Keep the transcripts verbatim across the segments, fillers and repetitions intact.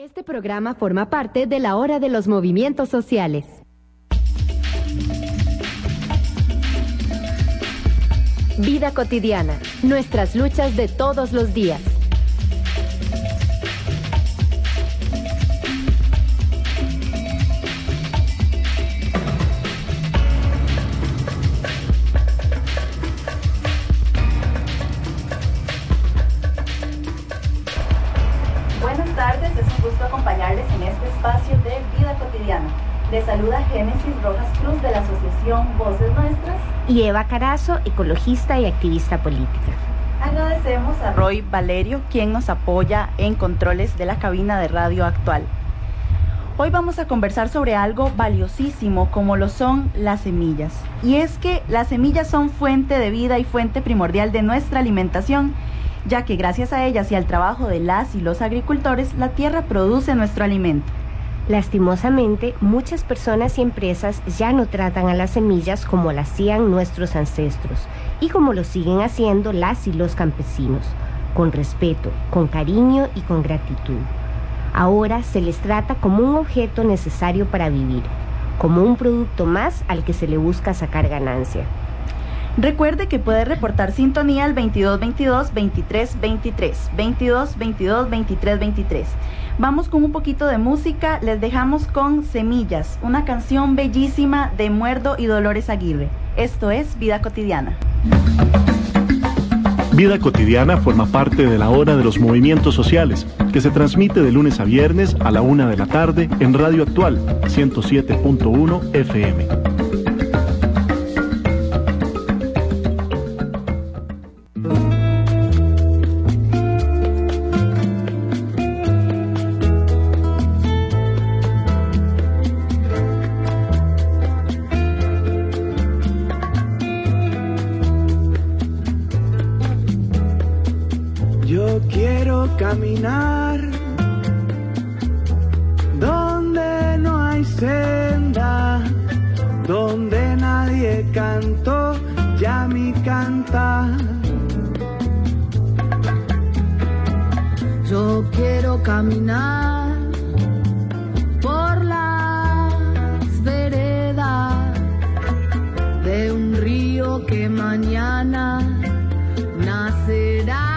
Este programa forma parte de la Hora de los Movimientos Sociales. Vida cotidiana, nuestras luchas de todos los días. Buenas tardes, es un gusto acompañarles en este espacio de Vida Cotidiana. Les saluda Génesis Rojas Cruz de la Asociación Voces Nuestras y Eva Carazo, ecologista y activista política. Agradecemos a Roy Valerio, quien nos apoya en controles de la cabina de Radio Actual. Hoy vamos a conversar sobre algo valiosísimo como lo son las semillas. Y es que las semillas son fuente de vida y fuente primordial de nuestra alimentación, ya que gracias a ellas y al trabajo de las y los agricultores, la tierra produce nuestro alimento. Lastimosamente, muchas personas y empresas ya no tratan a las semillas como lo hacían nuestros ancestros y como lo siguen haciendo las y los campesinos, con respeto, con cariño y con gratitud. Ahora se les trata como un objeto necesario para vivir, como un producto más al que se le busca sacar ganancia. Recuerde que puede reportar sintonía al veintidós veintidós veintitrés veintitrés, veintidós veintidós veintitrés veintitrés. Vamos con un poquito de música, les dejamos con Semillas, una canción bellísima de Muerdo y Dolores Aguirre. Esto es Vida Cotidiana. Vida Cotidiana forma parte de la Hora de los Movimientos Sociales, que se transmite de lunes a viernes a la una de la tarde en Radio Actual, ciento siete punto uno F M. Caminar donde no hay senda, donde nadie cantó ya mi cantar. Yo quiero caminar por las veredas de un río que mañana nacerá.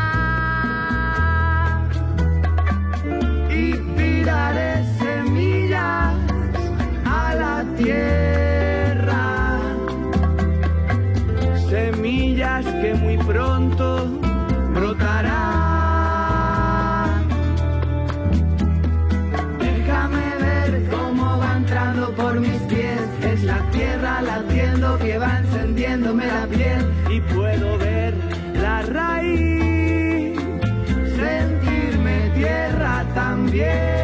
Daré semillas a la tierra, semillas que muy pronto brotarán. Déjame ver cómo va entrando por mis pies, es la tierra latiendo que va encendiéndome la piel y puedo ver la raíz, sentirme tierra también.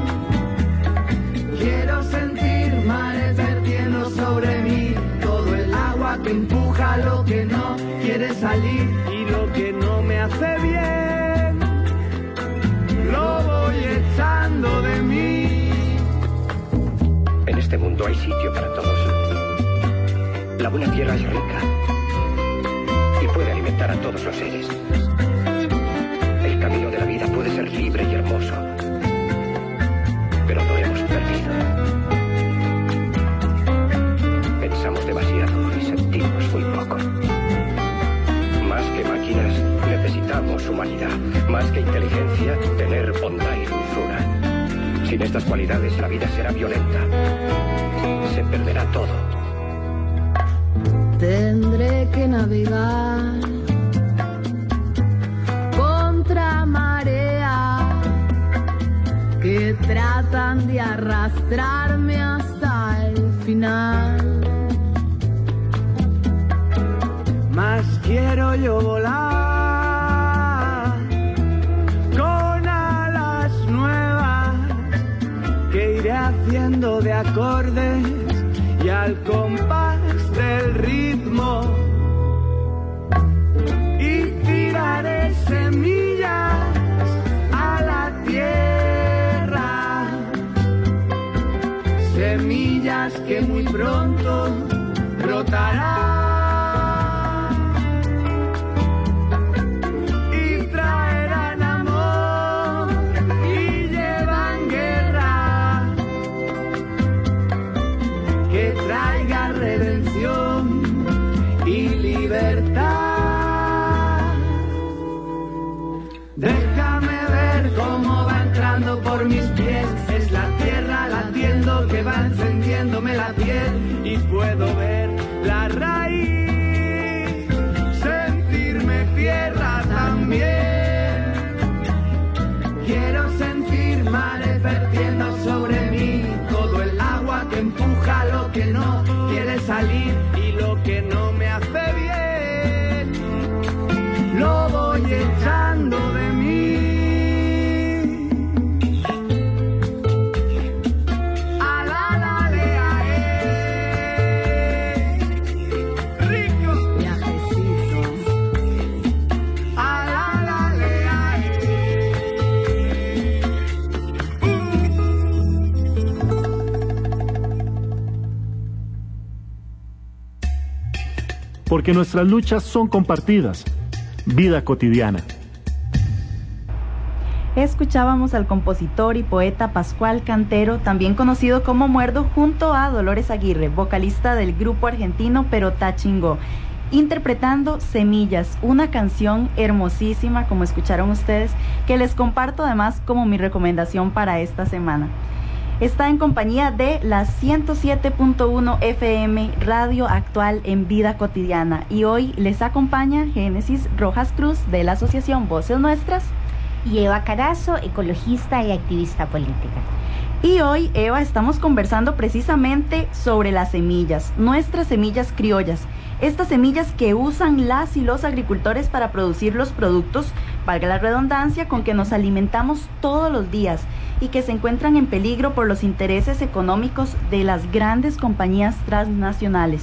Quiero sentir mares vertiendo sobre mí, todo el agua que empuja lo que no quiere salir y lo que no me hace bien, lo voy echando de mí. En este mundo hay sitio para todos. La buena tierra es rica y puede alimentar a todos los seres. El camino de la vida puede ser libre y hermoso, pero lo hemos perdido. Pensamos demasiado y sentimos muy poco. Más que máquinas, necesitamos humanidad. Más que inteligencia, tener bondad y dulzura. Sin estas cualidades, la vida será violenta. Se perderá todo. Tendré que navegar contra marea que tratan de arrastrarme hasta el final. Más quiero yo volar con alas nuevas que iré haciendo de acordes y al compás del ritmo, y tiraré semillas a la tierra, semillas que muy pronto brotarán. Y traerán amor y llevan guerra. entrando por mis pies, es la tierra latiendo que va encendiéndome la piel y puedo ver la raíz, sentirme tierra también. Quiero sentir mares vertiendo sobre mí, todo el agua que empuja lo que no quiere salir y lo que no me hace bien, lo voy echando de mí. Porque nuestras luchas son compartidas. Vida cotidiana. Escuchábamos al compositor y poeta Pascual Cantero, también conocido como Muerdo, junto a Dolores Aguirre, vocalista del grupo argentino Perotá Chingó, interpretando Semillas, una canción hermosísima, como escucharon ustedes, que les comparto además como mi recomendación para esta semana. Está en compañía de la ciento siete punto uno F M Radio Actual en Vida Cotidiana y hoy les acompaña Génesis Rojas Cruz de la Asociación Voces Nuestras y Eva Carazo, ecologista y activista política. Y hoy, Eva, estamos conversando precisamente sobre las semillas, nuestras semillas criollas, estas semillas que usan las y los agricultores para producir los productos, valga la redundancia, con que nos alimentamos todos los días y que se encuentran en peligro por los intereses económicos de las grandes compañías transnacionales.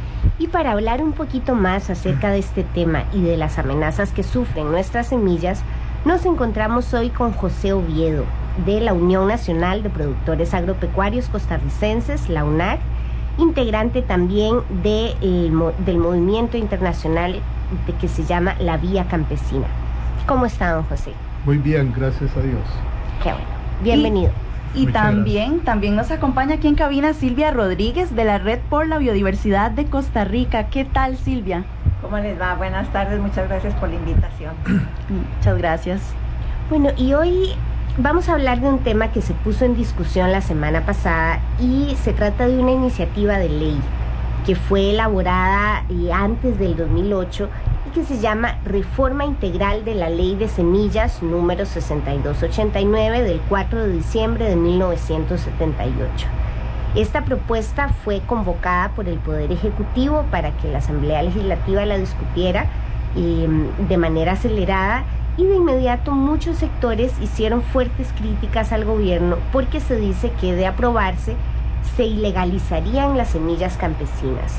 Y para hablar un poquito más acerca de este tema y de las amenazas que sufren nuestras semillas, nos encontramos hoy con José Oviedo, de la Unión Nacional de Productores Agropecuarios Costarricenses, la U N A C, integrante también de, el, del movimiento internacional de, que se llama La Vía Campesina. ¿Cómo está, don José? Muy bien, gracias a Dios. Qué bueno. Bienvenido. Y, y también, también nos acompaña aquí en cabina Silvia Rodríguez de la Red por la Biodiversidad de Costa Rica. ¿Qué tal, Silvia? ¿Cómo les va? Buenas tardes, muchas gracias por la invitación. Muchas gracias. Bueno, y hoy vamos a hablar de un tema que se puso en discusión la semana pasada y se trata de una iniciativa de ley que fue elaborada antes del dos mil ocho y que se llama Reforma Integral de la Ley de Semillas número sesenta y dos ochenta y nueve del cuatro de diciembre de mil novecientos setenta y ocho. Esta propuesta fue convocada por el Poder Ejecutivo para que la Asamblea Legislativa la discutiera eh, de manera acelerada y de inmediato muchos sectores hicieron fuertes críticas al gobierno porque se dice que de aprobarse se ilegalizarían las semillas campesinas.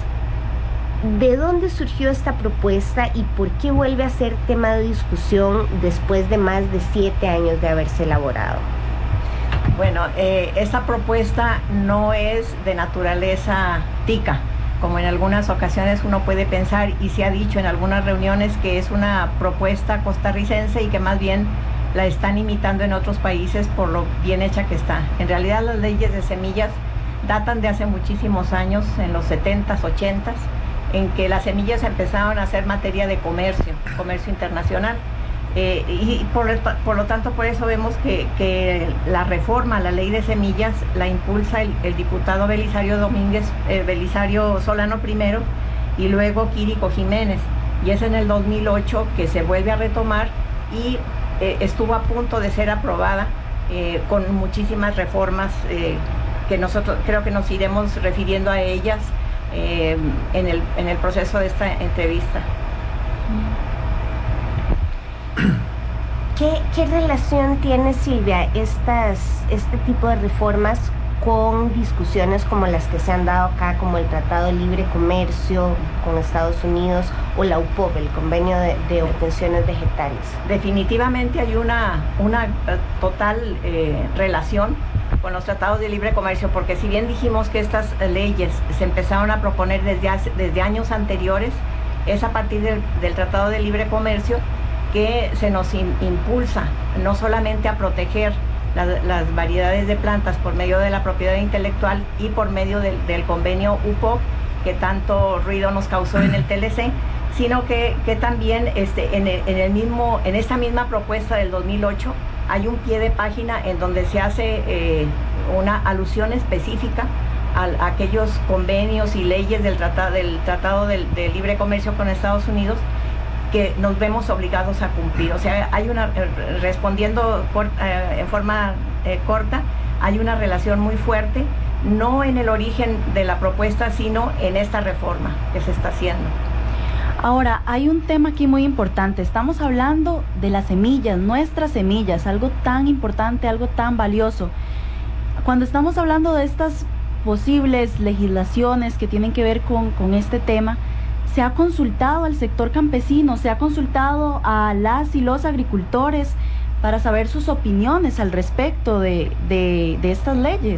¿De dónde surgió esta propuesta y por qué vuelve a ser tema de discusión después de más de siete años de haberse elaborado? Bueno, eh, esta propuesta no es de naturaleza tica, como en algunas ocasiones uno puede pensar y se ha dicho en algunas reuniones que es una propuesta costarricense y que más bien la están imitando en otros países por lo bien hecha que está. En realidad las leyes de semillas datan de hace muchísimos años, en los setentas, ochentas, en que las semillas empezaron a ser materia de comercio, comercio internacional. Eh, y por, por lo tanto, por eso vemos que, que la reforma a la ley de semillas la impulsa el, el diputado Belisario Domínguez, eh, Belisario Solano primero, y luego Quirico Jiménez. Y es en el dos mil ocho que se vuelve a retomar y eh, estuvo a punto de ser aprobada eh, con muchísimas reformas eh, que nosotros creo que nos iremos refiriendo a ellas eh, en, el, en el proceso de esta entrevista. ¿Qué, ¿Qué relación tiene, Silvia, estas, este tipo de reformas con discusiones como las que se han dado acá, como el Tratado de Libre Comercio con Estados Unidos o la U P O V, el Convenio de, de Obtenciones Vegetales? Definitivamente hay una, una total eh, relación con los tratados de libre comercio, porque si bien dijimos que estas leyes se empezaron a proponer desde, hace, desde años anteriores, es a partir del, del Tratado de Libre Comercio que se nos in, impulsa no solamente a proteger la, las variedades de plantas por medio de la propiedad intelectual y por medio del, del convenio U P O V, que tanto ruido nos causó en el T L C, sino que, que también este, en, el, en, el mismo, en esta misma propuesta del dos mil ocho hay un pie de página en donde se hace eh, una alusión específica a, a aquellos convenios y leyes del tratado del, tratado del, de libre comercio con Estados Unidos que nos vemos obligados a cumplir. O sea, hay una, respondiendo por, eh, en forma eh, corta, hay una relación muy fuerte, no en el origen de la propuesta, sino en esta reforma que se está haciendo. Ahora, hay un tema aquí muy importante. Estamos hablando de las semillas, nuestras semillas, algo tan importante, algo tan valioso. Cuando estamos hablando de estas posibles legislaciones que tienen que ver con, con este tema, se ha consultado al sector campesino, se ha consultado a las y los agricultores para saber sus opiniones al respecto de, de, de estas leyes.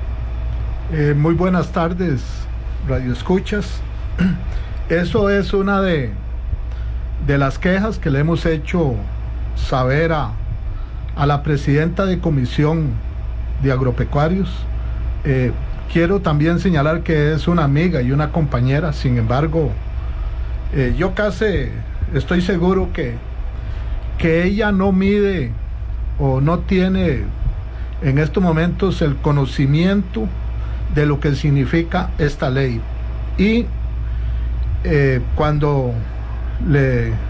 Eh, muy buenas tardes, Radio Escuchas. Eso es una de, de las quejas que le hemos hecho saber a, a la presidenta de Comisión de Agropecuarios. Eh, quiero también señalar que es una amiga y una compañera, sin embargo, eh, yo casi estoy seguro que, que ella no mide o no tiene en estos momentos el conocimiento de lo que significa esta ley. Y eh, cuando le eh,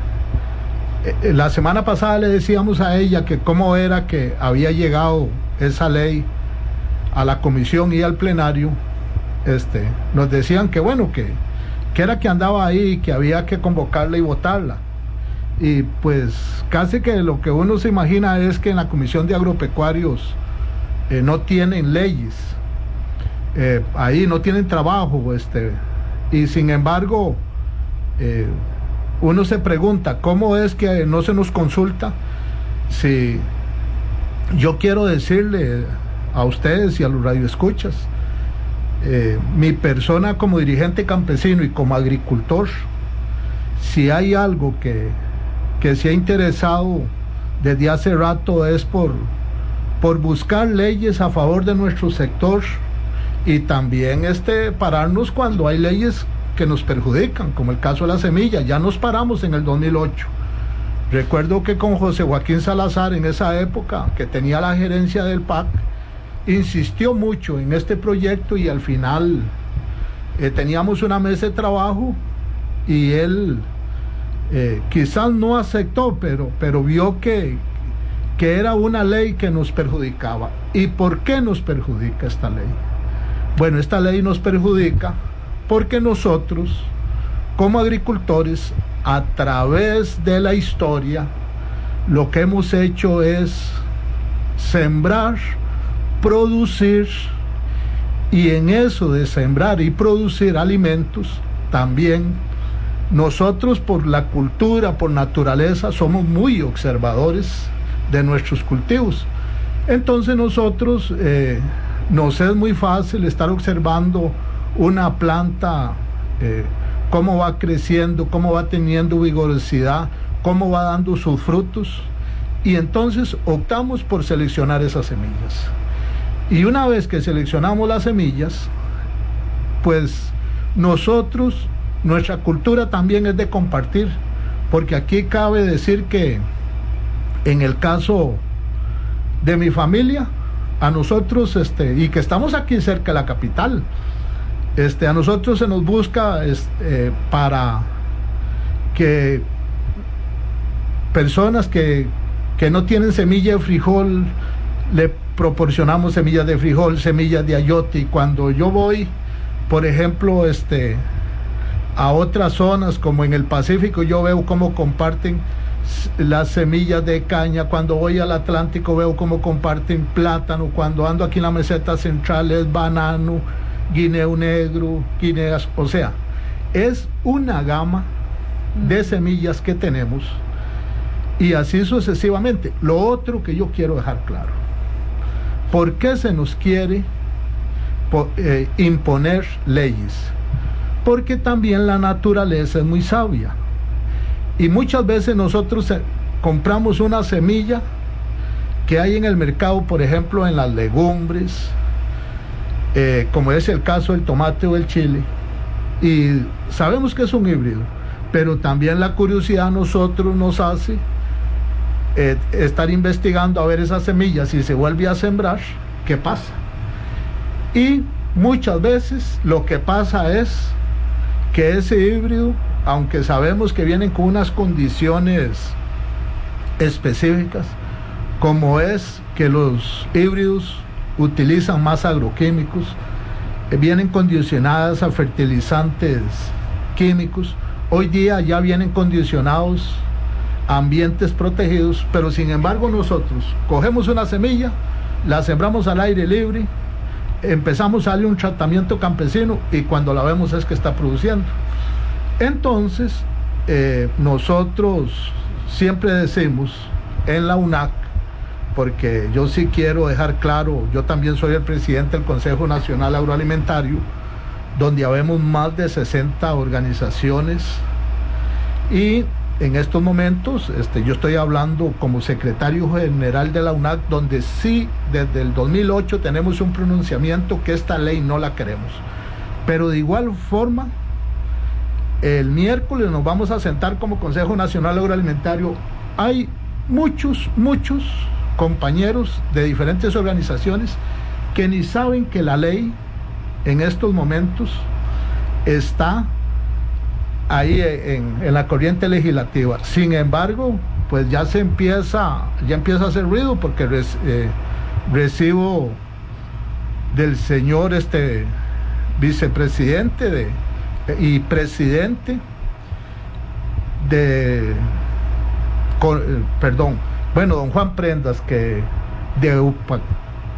la semana pasada le decíamos a ella que cómo era que había llegado esa ley a la comisión y al plenario, este, nos decían que bueno, que, que era que andaba ahí, que había que convocarla y votarla. Y pues casi que lo que uno se imagina es que en la Comisión de Agropecuarios eh, no tienen leyes, eh, ahí no tienen trabajo, este, y sin embargo eh, uno se pregunta cómo es que no se nos consulta. Si yo quiero decirle a ustedes y a los radioescuchas, eh, mi persona como dirigente campesino y como agricultor, si hay algo que, que se ha interesado desde hace rato es por, por buscar leyes a favor de nuestro sector y también este, pararnos cuando hay leyes que nos perjudican, como el caso de la semilla. Ya nos paramos en el dos mil ocho. Recuerdo que con José Joaquín Salazar en esa época, que tenía la gerencia del P A C, insistió mucho en este proyecto y al final eh, teníamos una mesa de trabajo y él eh, quizás no aceptó, pero, pero vio que, que era una ley que nos perjudicaba. ¿Y por qué nos perjudica esta ley? Bueno, esta ley nos perjudica porque nosotros, como agricultores, a través de la historia, lo que hemos hecho es sembrar, producir, y en eso de sembrar y producir alimentos, también nosotros por la cultura, por naturaleza, somos muy observadores de nuestros cultivos. Entonces nosotros, eh, nos es muy fácil estar observando una planta, eh, cómo va creciendo, cómo va teniendo vigorosidad, cómo va dando sus frutos, y entonces optamos por seleccionar esas semillas. Y una vez que seleccionamos las semillas, pues nosotros, nuestra cultura también es de compartir, porque aquí cabe decir que en el caso de mi familia, a nosotros, este, y que estamos aquí cerca de la capital, este, a nosotros se nos busca este, para que personas que, que no tienen semilla de frijol, le proporcionamos semillas de frijol, semillas de ayote. Y cuando yo voy, por ejemplo, este, a otras zonas como en el Pacífico, yo veo cómo comparten las semillas de caña. Cuando voy al Atlántico veo cómo comparten plátano. Cuando ando aquí en la meseta central es banano, guineo negro, guineas. O sea, es una gama de semillas que tenemos, y así sucesivamente. Lo otro que yo quiero dejar claro: ¿por qué se nos quiere po, eh, imponer leyes? Porque también la naturaleza es muy sabia, y muchas veces nosotros eh, compramos una semilla que hay en el mercado, por ejemplo en las legumbres, eh, como es el caso del tomate o el chile, y sabemos que es un híbrido, pero también la curiosidad a nosotros nos hace eh, estar investigando a ver esas semillas, si se vuelve a sembrar, ¿qué pasa? Y muchas veces lo que pasa es que ese híbrido, aunque sabemos que vienen con unas condiciones específicas, como es que los híbridos utilizan más agroquímicos, eh, vienen condicionadas a fertilizantes químicos, hoy día ya vienen condicionados a ambientes protegidos, pero sin embargo nosotros cogemos una semilla, la sembramos al aire libre, empezamos a darle un tratamiento campesino y cuando la vemos es que está produciendo. Entonces eh, nosotros siempre decimos en la U N A C, porque yo sí quiero dejar claro, yo también soy el presidente del Consejo Nacional Agroalimentario, donde habemos más de sesenta organizaciones, y en estos momentos este, yo estoy hablando como secretario general de la U N A C, donde sí desde el dos mil ocho tenemos un pronunciamiento que esta ley no la queremos, pero de igual forma el miércoles nos vamos a sentar como Consejo Nacional Agroalimentario. Hay muchos, muchos compañeros de diferentes organizaciones que ni saben que la ley en estos momentos está ahí en, en la corriente legislativa. Sin embargo, pues ya se empieza, ya empieza a hacer ruido, porque res, eh, recibo del señor este vicepresidente de, y presidente de, con, eh, perdón, bueno, don Juan Prendas, que de UPA, eh,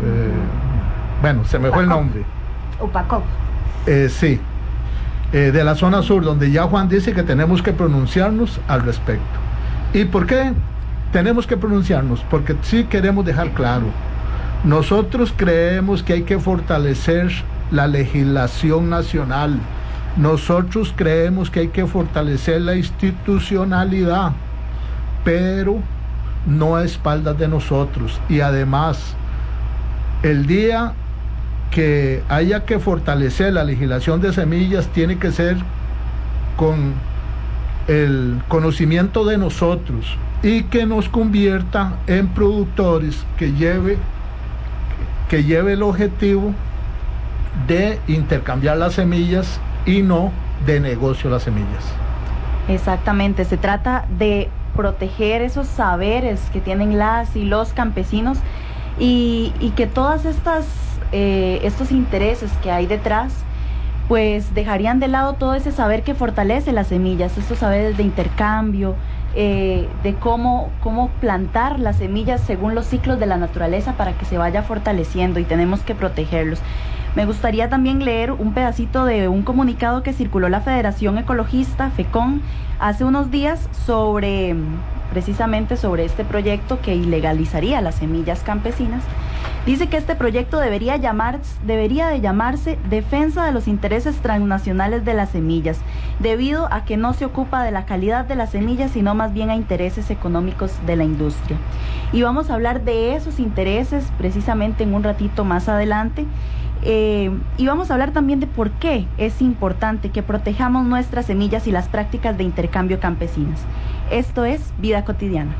bueno, se me fue el nombre. UPACOP. Eh, sí, eh, de la zona sur, donde ya Juan dice que tenemos que pronunciarnos al respecto. ¿Y por qué tenemos que pronunciarnos? Porque sí queremos dejar claro, nosotros creemos que hay que fortalecer la legislación nacional, nosotros creemos que hay que fortalecer la institucionalidad, pero no a espaldas de nosotros. Y además, el día que haya que fortalecer la legislación de semillas tiene que ser con el conocimiento de nosotros y que nos convierta en productores que lleve que lleve el objetivo de intercambiar las semillas y no de negocio las semillas. Exactamente, se trata de proteger esos saberes que tienen las y los campesinos, y, y que todas estas eh, estos intereses que hay detrás pues dejarían de lado todo ese saber que fortalece las semillas, estos saberes de intercambio, eh, de cómo, cómo plantar las semillas según los ciclos de la naturaleza para que se vaya fortaleciendo, y tenemos que protegerlos. Me gustaría también leer un pedacito de un comunicado que circuló la Federación Ecologista, FECON, hace unos días sobre, precisamente sobre este proyecto que ilegalizaría las semillas campesinas. Dice que este proyecto debería, llamar, debería de llamarse Defensa de los Intereses Transnacionales de las Semillas, debido a que no se ocupa de la calidad de las semillas, sino más bien a intereses económicos de la industria. Y vamos a hablar de esos intereses precisamente en un ratito más adelante. Eh, y vamos a hablar también de por qué es importante que protejamos nuestras semillas y las prácticas de intercambio campesinas. Esto es Vida Cotidiana.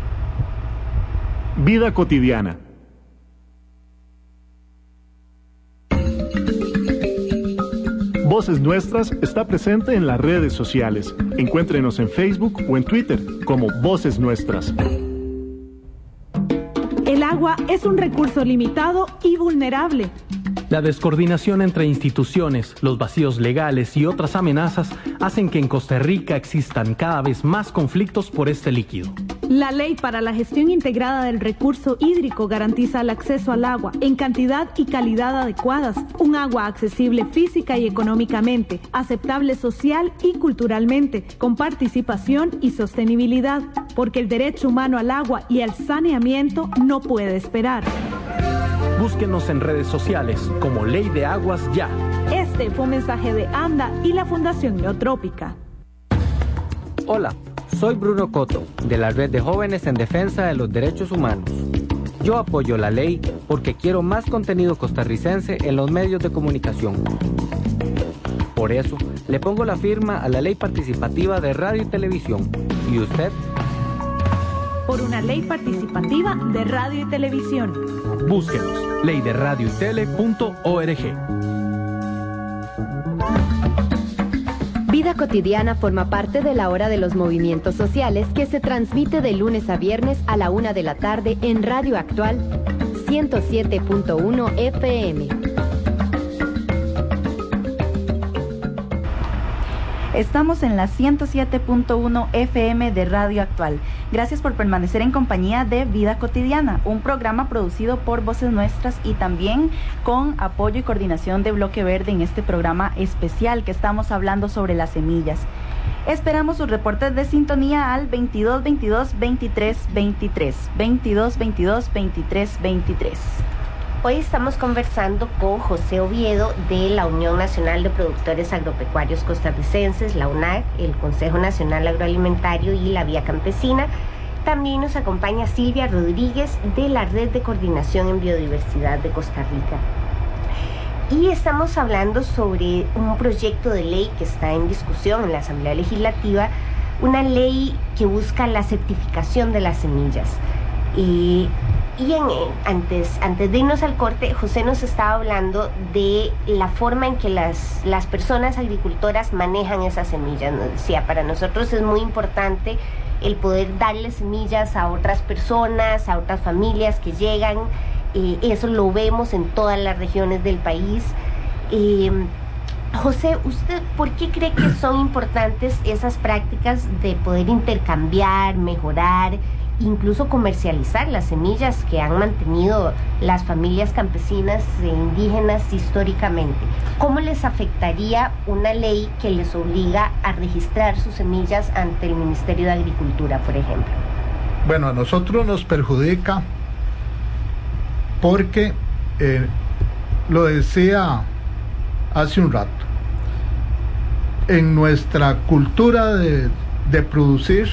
Vida Cotidiana. Voces Nuestras está presente en las redes sociales. Encuéntrenos en Facebook o en Twitter como Voces Nuestras. El agua es un recurso limitado y vulnerable. La descoordinación entre instituciones, los vacíos legales y otras amenazas hacen que en Costa Rica existan cada vez más conflictos por este líquido. La Ley para la Gestión Integrada del Recurso Hídrico garantiza el acceso al agua en cantidad y calidad adecuadas, un agua accesible física y económicamente, aceptable social y culturalmente, con participación y sostenibilidad, porque el derecho humano al agua y al saneamiento no puede esperar. Búsquenos en redes sociales como Ley de Aguas Ya. Este fue un mensaje de ANDA y la Fundación Neotrópica. Hola, soy Bruno Coto, de la Red de Jóvenes en Defensa de los Derechos Humanos. Yo apoyo la ley porque quiero más contenido costarricense en los medios de comunicación. Por eso, le pongo la firma a la Ley Participativa de Radio y Televisión. ¿Y usted? por una ley participativa de radio y televisión. Búsquenos, ley de radio y tele punto org. Vida Cotidiana forma parte de la Hora de los Movimientos Sociales que se transmite de lunes a viernes a la una de la tarde en Radio Actual ciento siete punto uno F M. Estamos en la ciento siete punto uno F M de Radio Actual. Gracias por permanecer en compañía de Vida Cotidiana, un programa producido por Voces Nuestras y también con apoyo y coordinación de Bloque Verde en este programa especial que estamos hablando sobre las semillas. Esperamos sus reportes de sintonía al veintidós veintidós veintitrés veintitrés, veintidós veintidós veintitrés veintitrés. Hoy estamos conversando con José Oviedo de la Unión Nacional de Productores Agropecuarios Costarricenses, la U N A C, el Consejo Nacional Agroalimentario y la Vía Campesina. También nos acompaña Silvia Rodríguez de la Red de Coordinación en Biodiversidad de Costa Rica. Y estamos hablando sobre un proyecto de ley que está en discusión en la Asamblea Legislativa, una ley que busca la certificación de las semillas. Y Y en, antes, antes de irnos al corte, José nos estaba hablando de la forma en que las, las personas agricultoras manejan esas semillas. Nos decía, para nosotros es muy importante el poder darle semillas a otras personas, a otras familias que llegan. Eh, eso lo vemos en todas las regiones del país. Eh, José, ¿usted por qué cree que son importantes esas prácticas de poder intercambiar, mejorar, incluso comercializar las semillas que han mantenido las familias campesinas e indígenas históricamente? ¿Cómo les afectaría una ley que les obliga a registrar sus semillas ante el Ministerio de Agricultura, por ejemplo? Bueno, a nosotros nos perjudica porque, eh, lo decía hace un rato, en nuestra cultura de, de producir,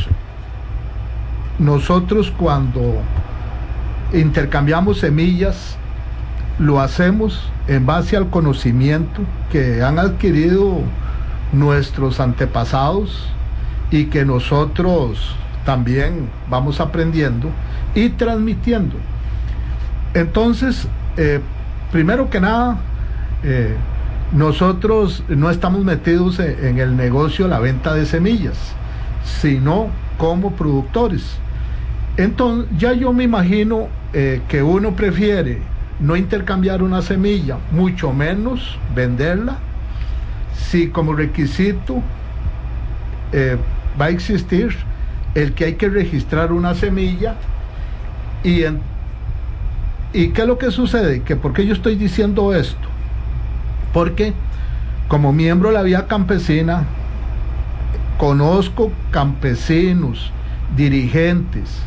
nosotros cuando intercambiamos semillas lo hacemos en base al conocimiento que han adquirido nuestros antepasados y que nosotros también vamos aprendiendo y transmitiendo. Entonces, eh, primero que nada, eh, nosotros no estamos metidos en el negocio de la venta de semillas, sino como productores. Entonces, ya yo me imagino eh, que uno prefiere no intercambiar una semilla, mucho menos venderla, si como requisito eh, va a existir el que hay que registrar una semilla. Y, en, ¿Y qué es lo que sucede? Que ¿por qué yo estoy diciendo esto? Porque como miembro de la Vía Campesina, conozco campesinos, dirigentes,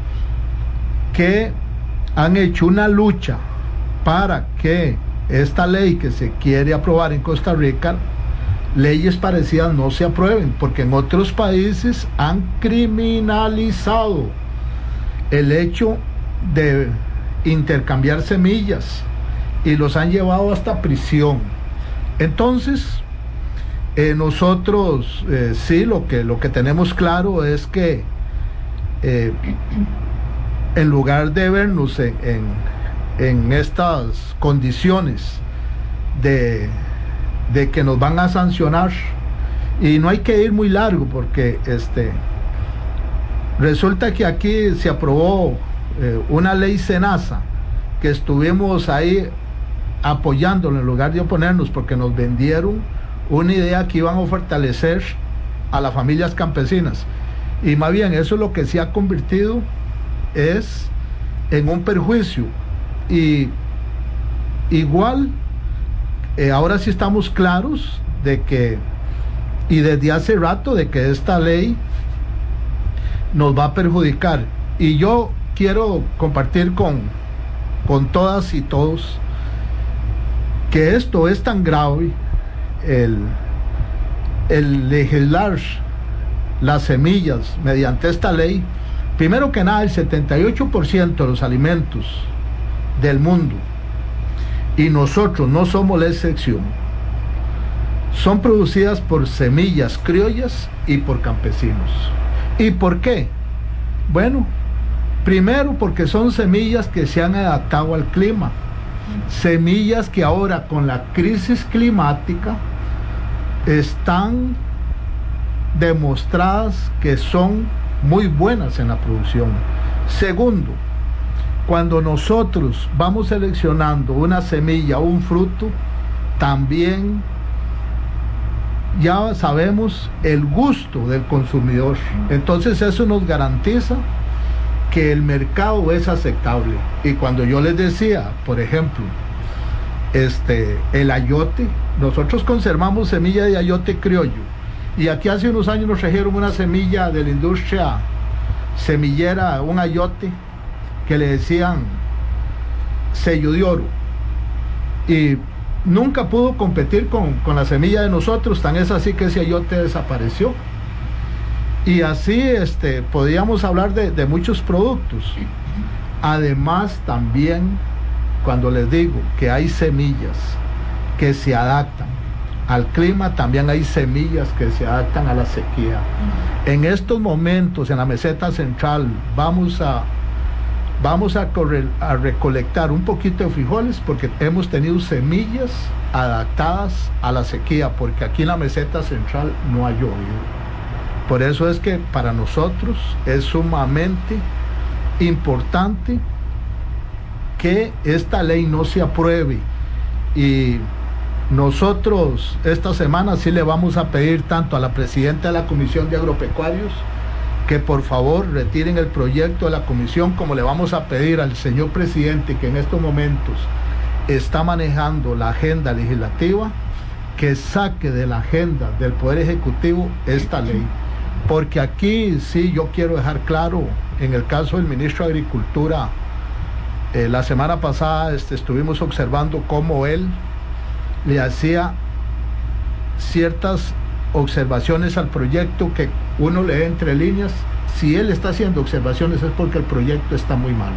que han hecho una lucha para que esta ley que se quiere aprobar en Costa Rica, leyes parecidas no se aprueben, porque en otros países han criminalizado el hecho de intercambiar semillas y los han llevado hasta prisión. Entonces, eh, nosotros eh, sí, lo que, lo que tenemos claro es que eh, en lugar de vernos en, en, en estas condiciones de, de que nos van a sancionar, y no hay que ir muy largo, porque este resulta que aquí se aprobó eh, una ley SENASA, que estuvimos ahí apoyándolo en lugar de oponernos, porque nos vendieron una idea que iban a fortalecer a las familias campesinas, y más bien eso es lo que se ha convertido es en un perjuicio. Y igual eh, ahora sí estamos claros de que, y desde hace rato, de que esta ley nos va a perjudicar. Y yo quiero compartir con, con todas y todos que esto es tan grave, el, el legislar las semillas mediante esta ley. Primero que nada, el setenta y ocho por ciento de los alimentos del mundo, y nosotros no somos la excepción, son producidas por semillas criollas y por campesinos. ¿Y por qué? Bueno, Primero, porque son semillas que se han adaptado al clima, semillas que ahora con la crisis climática están demostradas que son muy buenas en la producción. Segundo, cuando nosotros vamos seleccionando una semilla o un fruto, también ya sabemos el gusto del consumidor. Entonces eso nos garantiza que el mercado es aceptable. Y cuando yo les decía, por ejemplo, este, el ayote, nosotros conservamos semilla de ayote criollo, y aquí hace unos años nos trajeron una semilla de la industria semillera, un ayote que le decían sello de oro, y nunca pudo competir con, con la semilla de nosotros, tan es así que ese ayote desapareció. Y así este, podíamos hablar de, de muchos productos. Además, también, cuando les digo que hay semillas que se adaptan al clima, también hay semillas que se adaptan a la sequía. En estos momentos, en la meseta central, vamos a, vamos a, correr, a recolectar un poquito de frijoles, porque hemos tenido semillas adaptadas a la sequía, porque aquí en la meseta central no ha llovido. Por eso es que para nosotros es sumamente importante que esta ley no se apruebe, y nosotros esta semana sí le vamos a pedir tanto a la presidenta de la Comisión de Agropecuarios que por favor retiren el proyecto de la comisión, como le vamos a pedir al señor presidente, que en estos momentos está manejando la agenda legislativa, que saque de la agenda del Poder Ejecutivo esta ley. Porque aquí sí yo quiero dejar claro, en el caso del ministro de Agricultura, eh, la semana pasada este, estuvimos observando cómo él le hacía ciertas observaciones al proyecto que uno lee entre líneas. Si él está haciendo observaciones es porque el proyecto está muy malo.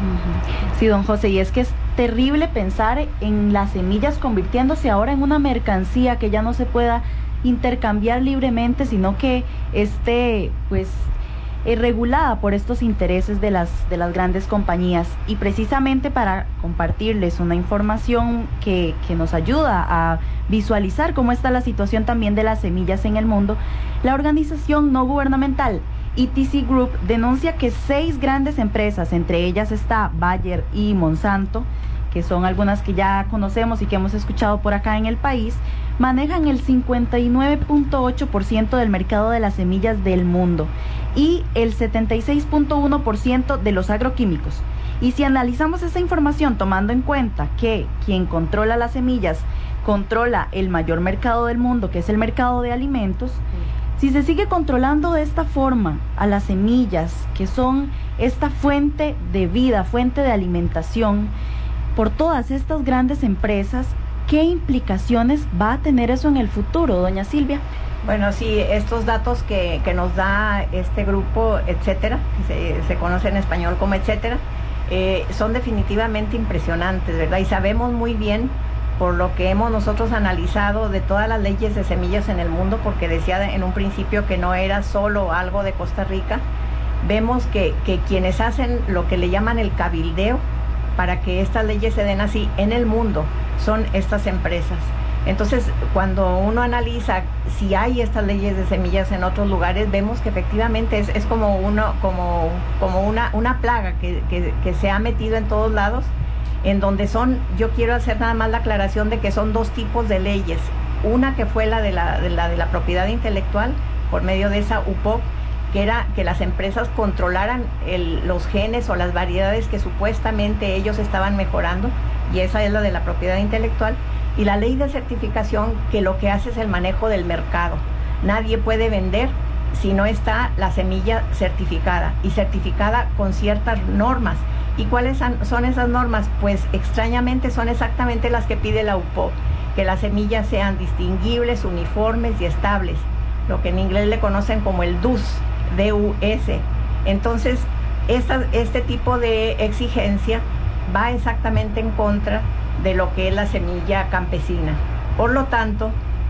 Sí, don José, y es que es terrible pensar en las semillas convirtiéndose ahora en una mercancía que ya no se pueda intercambiar libremente, sino que esté pues eh, regulada por estos intereses de las, de las grandes compañías. Y precisamente para compartirles una información que, que nos ayuda a visualizar cómo está la situación también de las semillas en el mundo, la organización no gubernamental E T C Group denuncia que seis grandes empresas, entre ellas está Bayer y Monsanto, que son algunas que ya conocemos y que hemos escuchado por acá en el país, manejan el cincuenta y nueve punto ocho por ciento del mercado de las semillas del mundo y el setenta y seis punto uno por ciento de los agroquímicos. Y si analizamos esa información tomando en cuenta que quien controla las semillas controla el mayor mercado del mundo, que es el mercado de alimentos, si se sigue controlando de esta forma a las semillas, que son esta fuente de vida, fuente de alimentación, por todas estas grandes empresas, ¿qué implicaciones va a tener eso en el futuro, doña Silvia? Bueno, sí, estos datos que, que nos da este grupo, etcétera, que se, se conoce en español como etcétera, eh, son definitivamente impresionantes, ¿verdad? Y sabemos muy bien, por lo que hemos nosotros analizado de todas las leyes de semillas en el mundo, porque decía en un principio que no era solo algo de Costa Rica, vemos que, que quienes hacen lo que le llaman el cabildeo para que estas leyes se den así en el mundo son estas empresas. Entonces, cuando uno analiza si hay estas leyes de semillas en otros lugares, vemos que efectivamente es, es como, uno, como, como una, una plaga que, que, que se ha metido en todos lados, en donde son, yo quiero hacer nada más la aclaración de que son dos tipos de leyes. Una que fue la de la, de la, de la propiedad intelectual, por medio de esa U P O C, que era que las empresas controlaran el, los genes o las variedades que supuestamente ellos estaban mejorando, y esa es la de la propiedad intelectual. Y la ley de certificación, que lo que hace es el manejo del mercado. Nadie puede vender si no está la semilla certificada, y certificada con ciertas normas. ¿Y cuáles son esas normas? Pues extrañamente son exactamente las que pide la U P O C, que las semillas sean distinguibles, uniformes y estables, lo que en inglés le conocen como el D U S, D U S. Entonces, esta, este tipo de exigencia va exactamente en contra de lo que es la semilla campesina. Por lo tanto,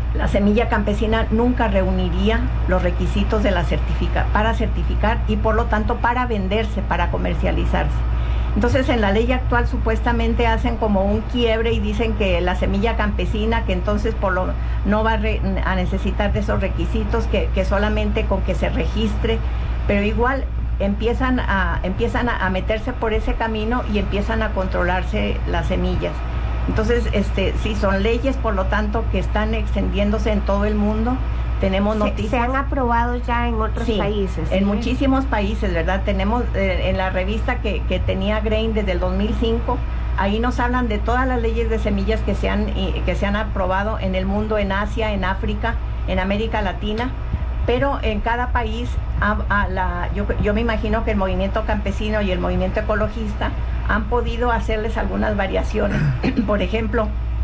La semilla campesina nunca reuniría los requisitos de la certifica, para certificar y por lo tanto para venderse, para comercializarse. Entonces en la ley actual supuestamente hacen como un quiebre y dicen que la semilla campesina, que entonces por lo, no va a, re, a necesitar de esos requisitos, que, que solamente con que se registre, pero igual empiezan, a, empiezan a, a meterse por ese camino y empiezan a controlarse las semillas. Entonces, este, sí, son leyes, por lo tanto, que están extendiéndose en todo el mundo. Tenemos noticias. Se, se han aprobado ya en otros sí, países. En ¿sí? muchísimos países, ¿verdad? Tenemos eh, en la revista que, que tenía Grain desde el dos mil cinco, ahí nos hablan de todas las leyes de semillas que se han, que se han aprobado en el mundo, en Asia, en África, en América Latina. Pero en cada país, a, a la, yo, yo me imagino que el movimiento campesino y el movimiento ecologista han podido hacerles algunas variaciones. Por ejemplo,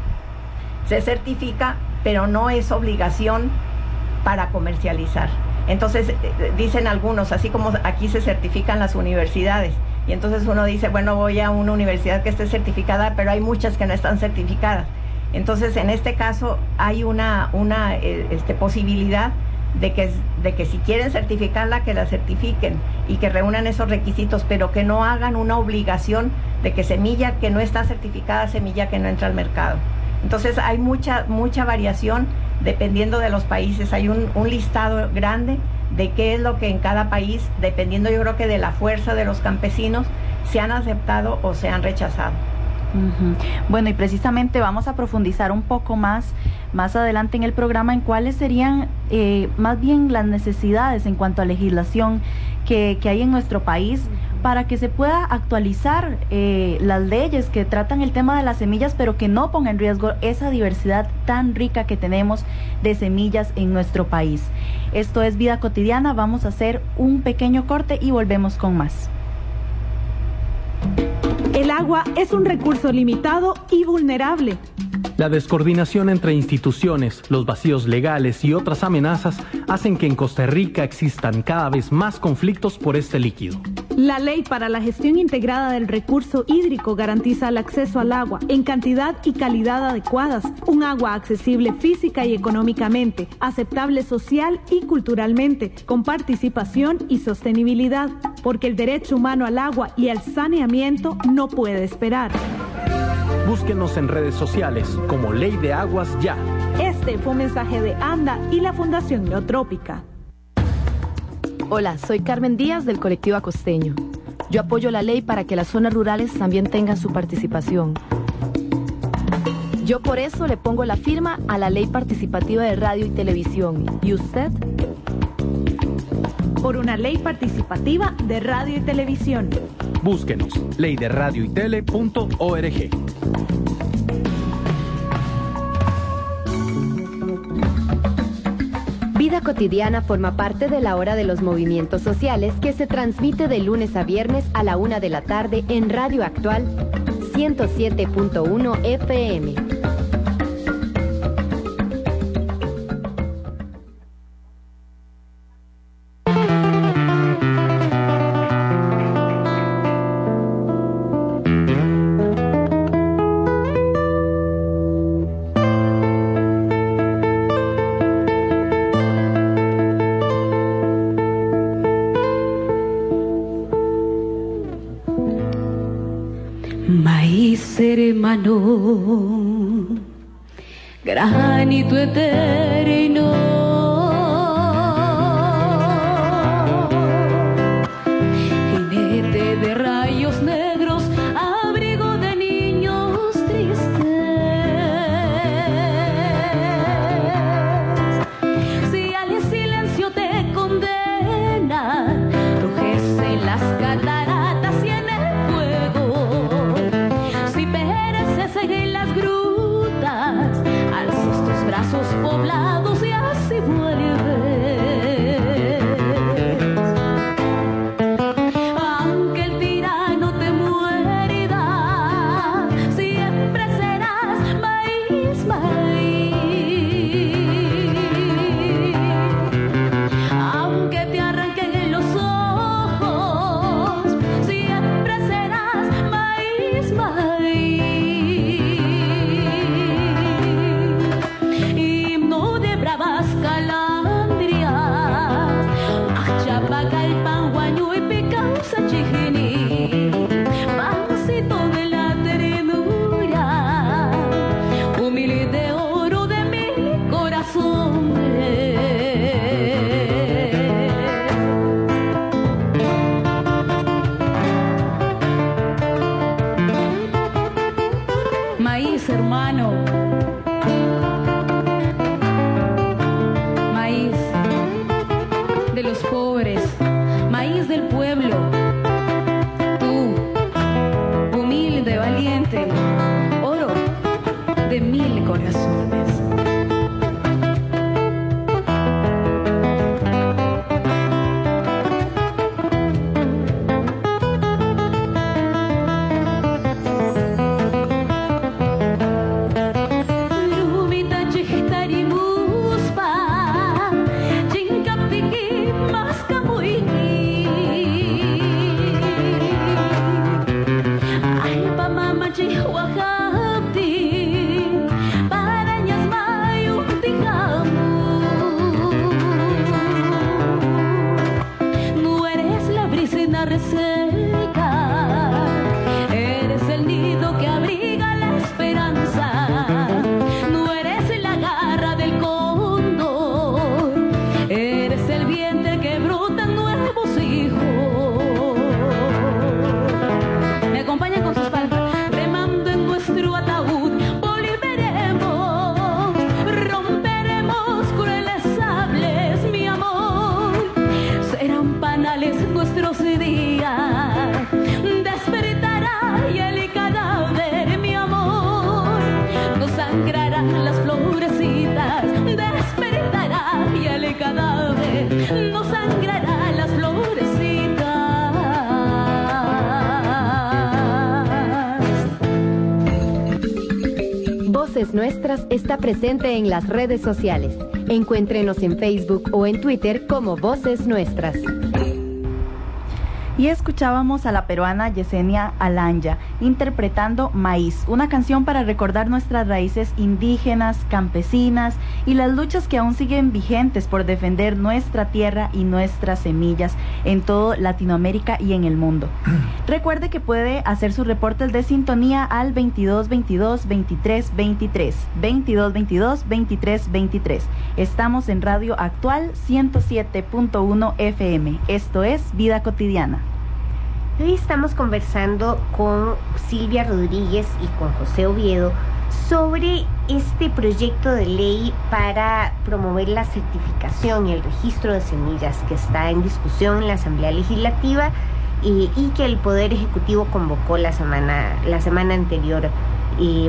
se certifica, pero no es obligación para comercializar. Entonces, dicen algunos, así como aquí se certifican las universidades, y entonces uno dice, bueno, voy a una universidad que esté certificada, pero hay muchas que no están certificadas. Entonces, en este caso, hay una, una este, posibilidad de que, de que si quieren certificarla, que la certifiquen y que reúnan esos requisitos, pero que no hagan una obligación de que semilla que no está certificada, semilla que no entra al mercado. Entonces hay mucha, mucha variación dependiendo de los países. Hay un, un listado grande de qué es lo que en cada país, dependiendo yo creo que de la fuerza de los campesinos, se han aceptado o se han rechazado. Uh-huh. Bueno, y precisamente vamos a profundizar un poco más más adelante en el programa en cuáles serían eh, más bien las necesidades en cuanto a legislación que, que hay en nuestro país para que se pueda actualizar eh, las leyes que tratan el tema de las semillas, pero que no pongan en riesgo esa diversidad tan rica que tenemos de semillas en nuestro país. Esto es Vida Cotidiana, vamos a hacer un pequeño corte y volvemos con más. El agua es un recurso limitado y vulnerable. La descoordinación entre instituciones, los vacíos legales y otras amenazas hacen que en Costa Rica existan cada vez más conflictos por este líquido. La Ley para la Gestión Integrada del Recurso Hídrico garantiza el acceso al agua en cantidad y calidad adecuadas, un agua accesible física y económicamente, aceptable social y culturalmente, con participación y sostenibilidad, porque el derecho humano al agua y al saneamiento no puede esperar. Búsquenos en redes sociales como Ley de Aguas Ya. Este fue un mensaje de ANDA y la Fundación Neotrópica. Hola, soy Carmen Díaz del colectivo Acosteño. Yo apoyo la ley para que las zonas rurales también tengan su participación. Yo por eso le pongo la firma a la ley participativa de radio y televisión. ¿Y usted? Por una ley participativa de radio y televisión. Búsquenos, ley de radio y tele punto org. Vida Cotidiana forma parte de la hora de los movimientos sociales que se transmite de lunes a viernes a la una de la tarde en Radio Actual ciento siete punto uno F M. Hermano, granito eterno, jinete de rayos negros, abrigo de niños tristes. Si al silencio te condena, rugece en las cataratas y en el fuego. Si pereces en las grutas, alzas tus brazos poblados y así Maíz, hermano. Maíz de los pobres, maíz del pueblo. Tú, humilde, valiente, oro de mil corazones. No sangrará las florecitas. Voces Nuestras está presente en las redes sociales. Encuéntrenos en Facebook o en Twitter como Voces Nuestras. Y escuchábamos a la peruana Yesenia Alanya interpretando Maíz, una canción para recordar nuestras raíces indígenas, campesinas y las luchas que aún siguen vigentes por defender nuestra tierra y nuestras semillas en todo Latinoamérica y en el mundo. Recuerde que puede hacer sus reportes de sintonía al veintidós veintidós veintitrés veintitrés, veintidós veintidós veintitrés veintitrés. Estamos en Radio Actual ciento siete punto uno F M. Esto es Vida Cotidiana. Hoy estamos conversando con Silvia Rodríguez y con José Oviedo sobre este proyecto de ley para promover la certificación y el registro de semillas que está en discusión en la Asamblea Legislativa y, y que el Poder Ejecutivo convocó la semana, la semana anterior eh,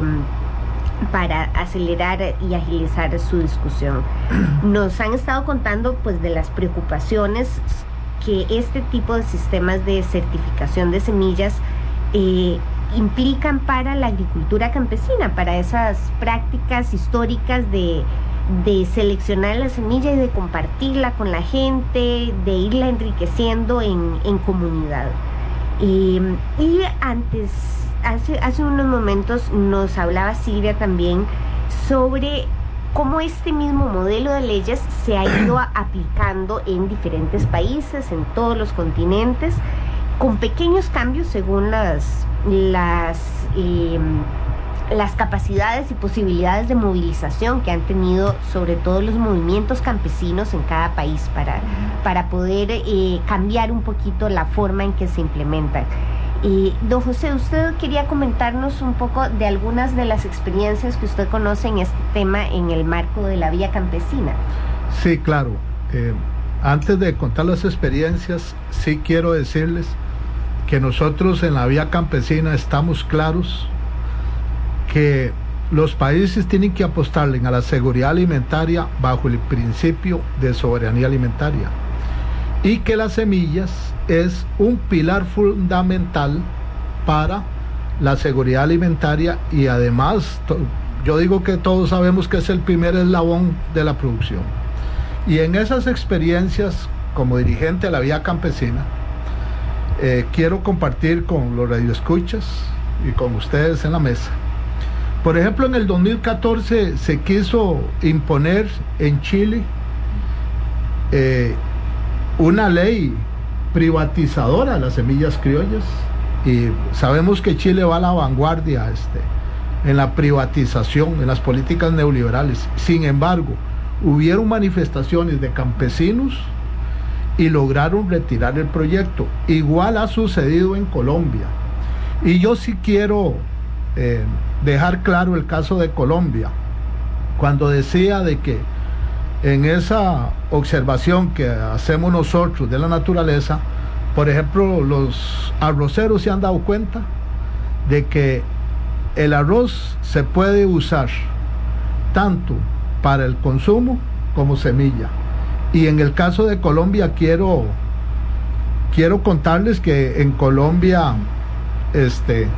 para acelerar y agilizar su discusión. Nos han estado contando pues de las preocupaciones que este tipo de sistemas de certificación de semillas eh, implican para la agricultura campesina, para esas prácticas históricas de, de seleccionar la semilla y de compartirla con la gente, de irla enriqueciendo en, en comunidad. Eh, y antes, hace, hace unos momentos nos hablaba Silvia también sobre cómo este mismo modelo de leyes se ha ido aplicando en diferentes países, en todos los continentes, con pequeños cambios según las, las, eh, las capacidades y posibilidades de movilización que han tenido sobre todo los movimientos campesinos en cada país para, para poder eh, cambiar un poquito la forma en que se implementan. Y don José, usted quería comentarnos un poco de algunas de las experiencias que usted conoce en este tema en el marco de la vía campesina. Sí, claro. Eh, antes de contar las experiencias, sí quiero decirles que nosotros en la vía campesina estamos claros que los países tienen que apostarle a la seguridad alimentaria bajo el principio de soberanía alimentaria y que las semillas es un pilar fundamental para la seguridad alimentaria y además yo digo que todos sabemos que es el primer eslabón de la producción. Y en esas experiencias como dirigente de la vía campesina eh, quiero compartir con los radioescuchas y con ustedes en la mesa. Por ejemplo, en el dos mil catorce se quiso imponer en Chile eh, una ley privatizadora de las semillas criollas y sabemos que Chile va a la vanguardia este, en la privatización, en las políticas neoliberales. Sin embargo, hubieron manifestaciones de campesinos y lograron retirar el proyecto. Igual ha sucedido en Colombia. Y yo sí quiero eh, dejar claro el caso de Colombia, cuando decía de que en esa observación que hacemos nosotros de la naturaleza, por ejemplo, los arroceros se han dado cuenta de que el arroz se puede usar tanto para el consumo como semilla. Y en el caso de Colombia quiero, quiero contarles que en Colombia, este,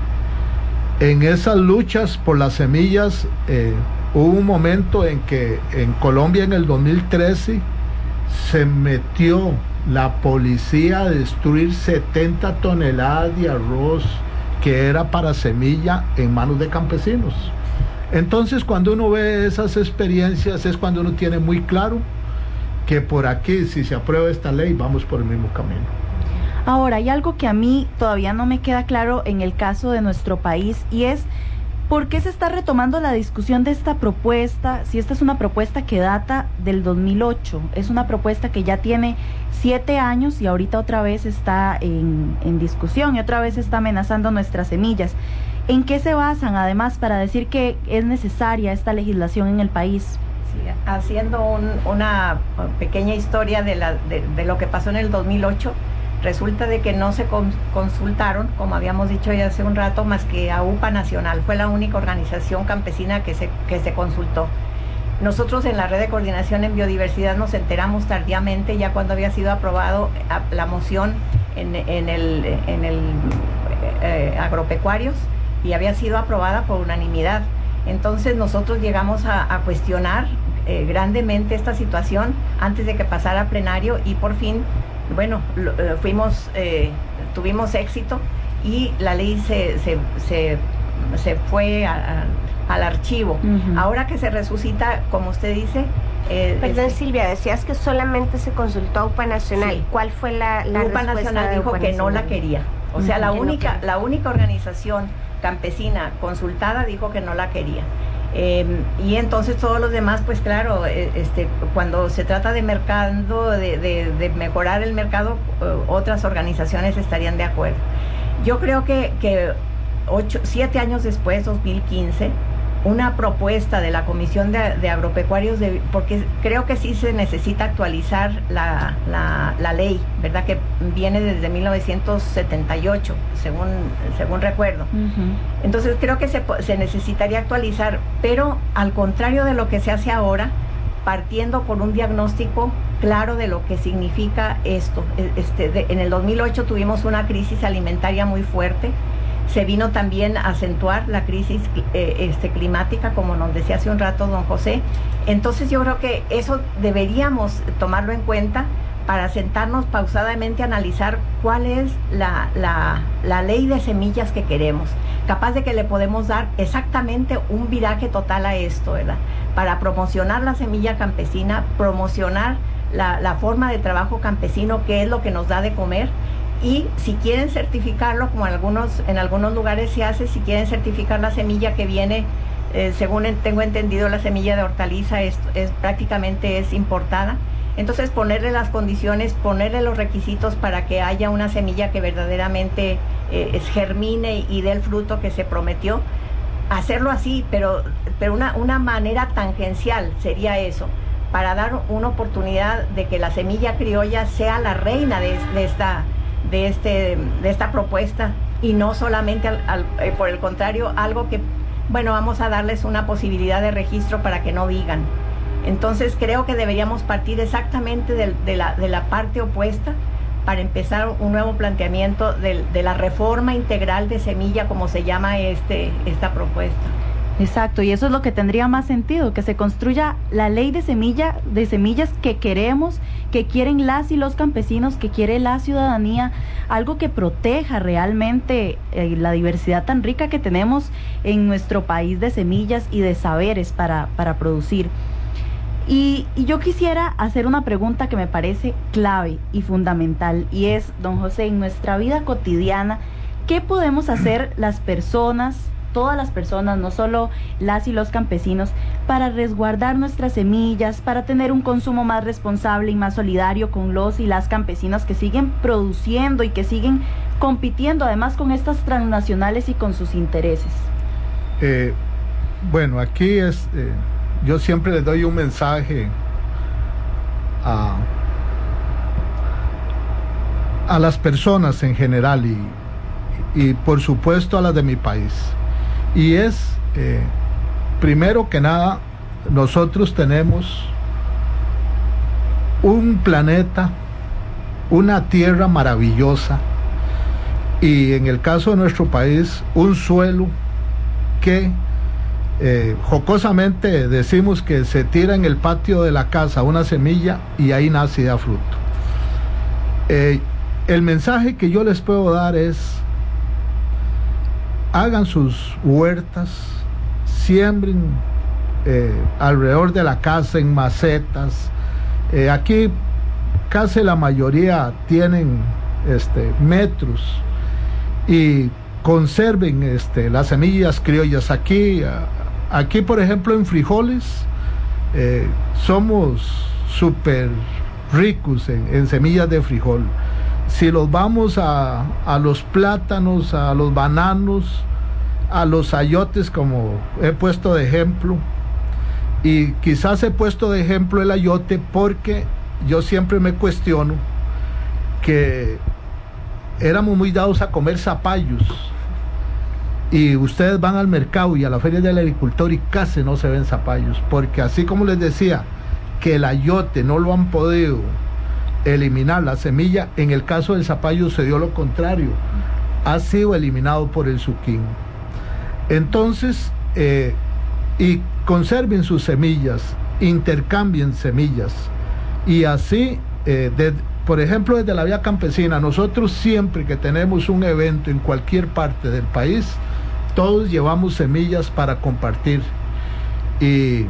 en esas luchas por las semillas, eh, hubo un momento en que en Colombia en el dos mil trece se metió la policía a destruir setenta toneladas de arroz que era para semilla en manos de campesinos. Entonces, cuando uno ve esas experiencias es cuando uno tiene muy claro que por aquí, si se aprueba esta ley, vamos por el mismo camino. Ahora, hay algo que a mí todavía no me queda claro en el caso de nuestro país, y es ¿por qué se está retomando la discusión de esta propuesta? Si esta es una propuesta que data del dos mil ocho, es una propuesta que ya tiene siete años y ahorita otra vez está en, en discusión y otra vez está amenazando nuestras semillas. ¿En qué se basan, además, para decir que es necesaria esta legislación en el país? Sí, haciendo un, una pequeña historia de, la, de, de lo que pasó en el dos mil ocho, resulta de que no se con, consultaron, como habíamos dicho ya hace un rato, más que a U P A Nacional. Fue la única organización campesina que se, que se consultó. Nosotros en la Red de Coordinación en Biodiversidad nos enteramos tardíamente, ya cuando había sido aprobado la moción en, en el, en el eh, agropecuarios, y había sido aprobada por unanimidad. Entonces nosotros llegamos a, a cuestionar eh, grandemente esta situación antes de que pasara a plenario, y por fin, bueno, lo, eh, fuimos, eh, tuvimos éxito y la ley se, se, se, se fue a, a, al archivo. Uh-huh. Ahora que se resucita, como usted dice... Eh, Perdón, este, Silvia, decías que solamente se consultó a U P A Nacional. Sí. ¿Cuál fue la, la U P A Nacional dijo que no la quería. O sea, uh-huh. la, única, no la única organización campesina consultada dijo que no la quería. Eh, y entonces todos los demás, pues claro, eh, este, cuando se trata de mercado, de, de, de mejorar el mercado, eh, otras organizaciones estarían de acuerdo. Yo creo que, que ocho, siete años después, dos mil quince, una propuesta de la Comisión de, de Agropecuarios, de, porque creo que sí se necesita actualizar la, la, la ley, ¿verdad? Que viene desde mil novecientos setenta y ocho, según, según recuerdo. Uh-huh. Entonces creo que se, se necesitaría actualizar, pero al contrario de lo que se hace ahora, partiendo por un diagnóstico claro de lo que significa esto. Este, de, en el dos mil ocho tuvimos una crisis alimentaria muy fuerte. Se vino también a acentuar la crisis eh, este, climática, como nos decía hace un rato don José. Entonces yo creo que eso deberíamos tomarlo en cuenta para sentarnos pausadamente a analizar cuál es la, la, la ley de semillas que queremos, capaz de que le podemos dar exactamente un viraje total a esto, ¿verdad? Para promocionar la semilla campesina, promocionar la, la forma de trabajo campesino, que es lo que nos da de comer. Y si quieren certificarlo, como en algunos, en algunos lugares se hace, si quieren certificar la semilla que viene, eh, según tengo entendido, la semilla de hortaliza es, es prácticamente es importada. Entonces ponerle las condiciones, ponerle los requisitos para que haya una semilla que verdaderamente eh, germine y dé el fruto que se prometió. Hacerlo así, pero, pero una, una manera tangencial sería eso, para dar una oportunidad de que la semilla criolla sea la reina de, de esta... De, este, de esta propuesta, y no solamente al, al, eh, por el contrario, algo que, bueno, vamos a darles una posibilidad de registro para que no digan. Entonces creo que deberíamos partir exactamente de, de, la, de la parte opuesta para empezar un nuevo planteamiento de, de la reforma integral de semilla, como se llama este, esta propuesta. Exacto, y eso es lo que tendría más sentido, que se construya la ley de semilla, de semillas que queremos, que quieren las y los campesinos, que quiere la ciudadanía, algo que proteja realmente eh, la diversidad tan rica que tenemos en nuestro país de semillas y de saberes para, para producir. Y, y yo quisiera hacer una pregunta que me parece clave y fundamental, y es, don José, en nuestra vida cotidiana, ¿qué podemos hacer las personas, todas las personas, no solo las y los campesinos, para resguardar nuestras semillas, para tener un consumo más responsable y más solidario con los y las campesinos que siguen produciendo y que siguen compitiendo además con estas transnacionales y con sus intereses? Eh, bueno, aquí es, eh, yo siempre les doy un mensaje a, a las personas en general y, y por supuesto a las de mi país. Y es, eh, primero que nada, nosotros tenemos un planeta, una tierra maravillosa, y en el caso de nuestro país, un suelo que eh, jocosamente decimos que se tira en el patio de la casa una semilla y ahí nace y da fruto. Eh, el mensaje que yo les puedo dar es: hagan sus huertas, siembren eh, alrededor de la casa en macetas. Eh, aquí casi la mayoría tienen este, metros, y conserven este, las semillas criollas. Aquí, aquí por ejemplo en frijoles eh, somos súper ricos en, en semillas de frijol. Si los vamos a, a los plátanos, a los bananos, a los ayotes, como he puesto de ejemplo, y quizás he puesto de ejemplo el ayote porque yo siempre me cuestiono que éramos muy dados a comer zapallos, y ustedes van al mercado y a la feria del agricultor y casi no se ven zapallos, porque así como les decía que el ayote no lo han podido eliminar la semilla, en el caso del zapallo se dio lo contrario, ha sido eliminado por el zuquín. Entonces eh, y conserven sus semillas, intercambien semillas, y así eh, de, por ejemplo desde la Vía Campesina, nosotros siempre que tenemos un evento en cualquier parte del país, todos llevamos semillas para compartir, y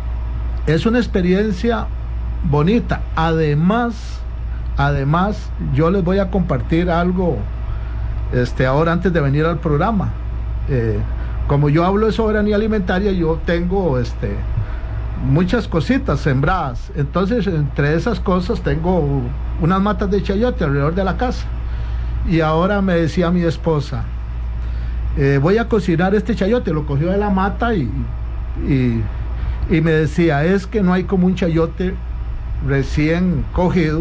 es una experiencia bonita. Además, además yo les voy a compartir algo este, ahora antes de venir al programa. Eh, como yo hablo de soberanía alimentaria, yo tengo este, muchas cositas sembradas. Entonces, entre esas cosas tengo unas matas de chayote alrededor de la casa. Y ahora me decía mi esposa, eh, voy a cocinar este chayote. Lo cogió de la mata y, y, y me decía, es que no hay como un chayote recién cogido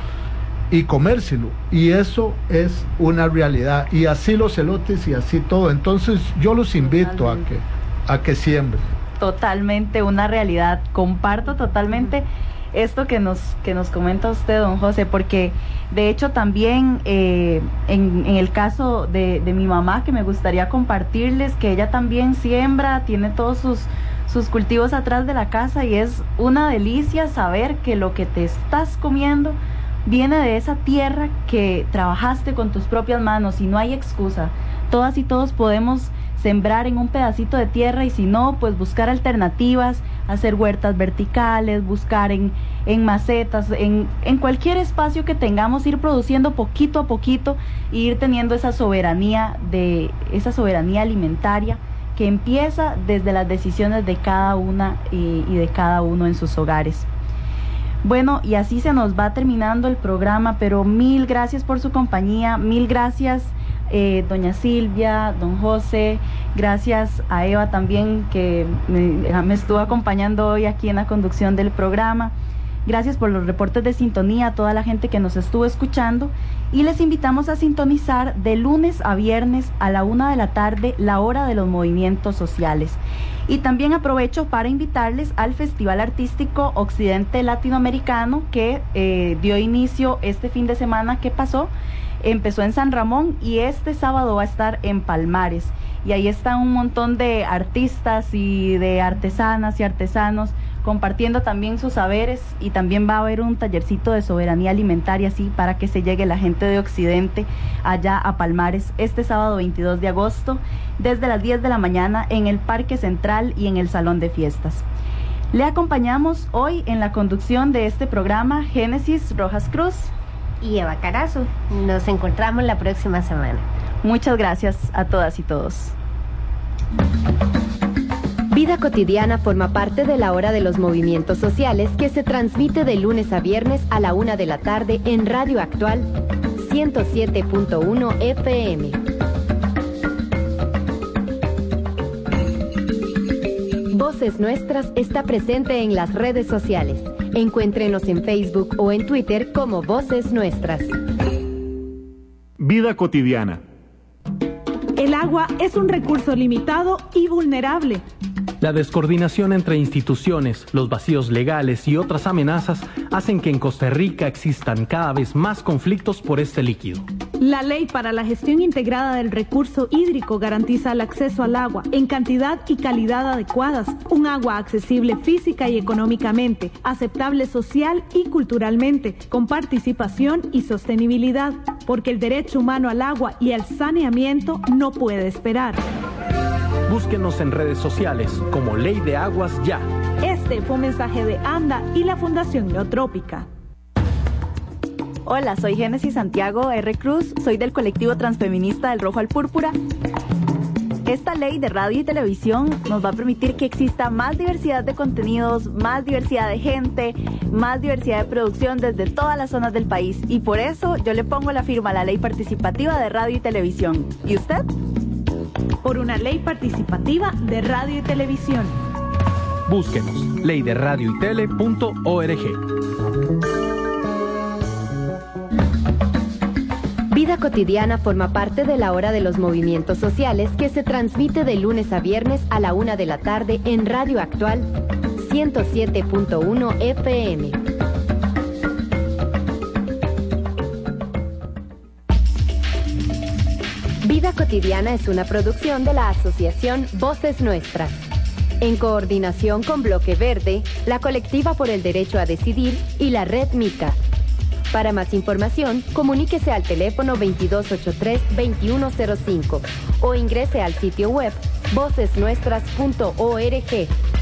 y comérselo, y eso es una realidad, y así los elotes y así todo. Entonces yo los invito a que, a que siembren. Totalmente una realidad, comparto totalmente esto que nos, que nos comenta usted, don José, porque de hecho también eh, en, en el caso de, de mi mamá, que me gustaría compartirles, que ella también siembra, tiene todos sus, sus cultivos atrás de la casa, y es una delicia saber que lo que te estás comiendo viene de esa tierra que trabajaste con tus propias manos, y no hay excusa. Todas y todos podemos sembrar en un pedacito de tierra, y si no, pues buscar alternativas, hacer huertas verticales, buscar en, en macetas, en, en cualquier espacio que tengamos, ir produciendo poquito a poquito e ir teniendo esa soberanía de esa soberanía alimentaria que empieza desde las decisiones de cada una y, y de cada uno en sus hogares. Bueno, y así se nos va terminando el programa, pero mil gracias por su compañía, mil gracias eh, doña Silvia, don José, gracias a Eva también, que me, me estuvo acompañando hoy aquí en la conducción del programa. Gracias por los reportes de sintonía a toda la gente que nos estuvo escuchando, y les invitamos a sintonizar de lunes a viernes a la una de la tarde, la hora de los movimientos sociales. Y también aprovecho para invitarles al Festival Artístico Occidente Latinoamericano, que eh, dio inicio este fin de semana que pasó. Empezó en San Ramón y este sábado va a estar en Palmares, y ahí están un montón de artistas y de artesanas y artesanos compartiendo también sus saberes, y también va a haber un tallercito de soberanía alimentaria, así para que se llegue la gente de Occidente allá a Palmares este sábado veintidós de agosto desde las diez de la mañana en el Parque Central y en el Salón de Fiestas. Le acompañamos hoy en la conducción de este programa Génesis Rojas Cruz y Eva Carazo. Nos encontramos la próxima semana. Muchas gracias a todas y todos. Vida Cotidiana forma parte de la hora de los movimientos sociales, que se transmite de lunes a viernes a la una de la tarde en Radio Actual ciento siete punto uno F M. Voces Nuestras está presente en las redes sociales. Encuéntrenos en Facebook o en Twitter como Voces Nuestras. Vida cotidiana. El agua es un recurso limitado y vulnerable. La descoordinación entre instituciones, los vacíos legales y otras amenazas hacen que en Costa Rica existan cada vez más conflictos por este líquido. La Ley para la Gestión Integrada del Recurso Hídrico garantiza el acceso al agua en cantidad y calidad adecuadas, un agua accesible física y económicamente, aceptable social y culturalmente, con participación y sostenibilidad, porque el derecho humano al agua y al saneamiento no puede esperar. Búsquenos en redes sociales como Ley de Aguas Ya. Este fue un mensaje de ANDA y la Fundación Neotrópica. Hola, soy Génesis Santiago R. Cruz, soy del colectivo transfeminista del Rojo al Púrpura. Esta ley de radio y televisión nos va a permitir que exista más diversidad de contenidos, más diversidad de gente, más diversidad de producción desde todas las zonas del país. Y por eso yo le pongo la firma a la ley participativa de radio y televisión. ¿Y usted? Por una ley participativa de radio y televisión. Búsquenos, ley de radio y tele punto org. Vida Cotidiana forma parte de la hora de los movimientos sociales que se transmite de lunes a viernes a la una de la tarde en Radio Actual ciento siete punto uno F M. Vida Cotidiana es una producción de la Asociación Voces Nuestras, en coordinación con Bloque Verde, la Colectiva por el Derecho a Decidir y la Red Mica. Para más información, comuníquese al teléfono veintidós ochenta y tres, veintiuno cero cinco o ingrese al sitio web voces nuestras punto org.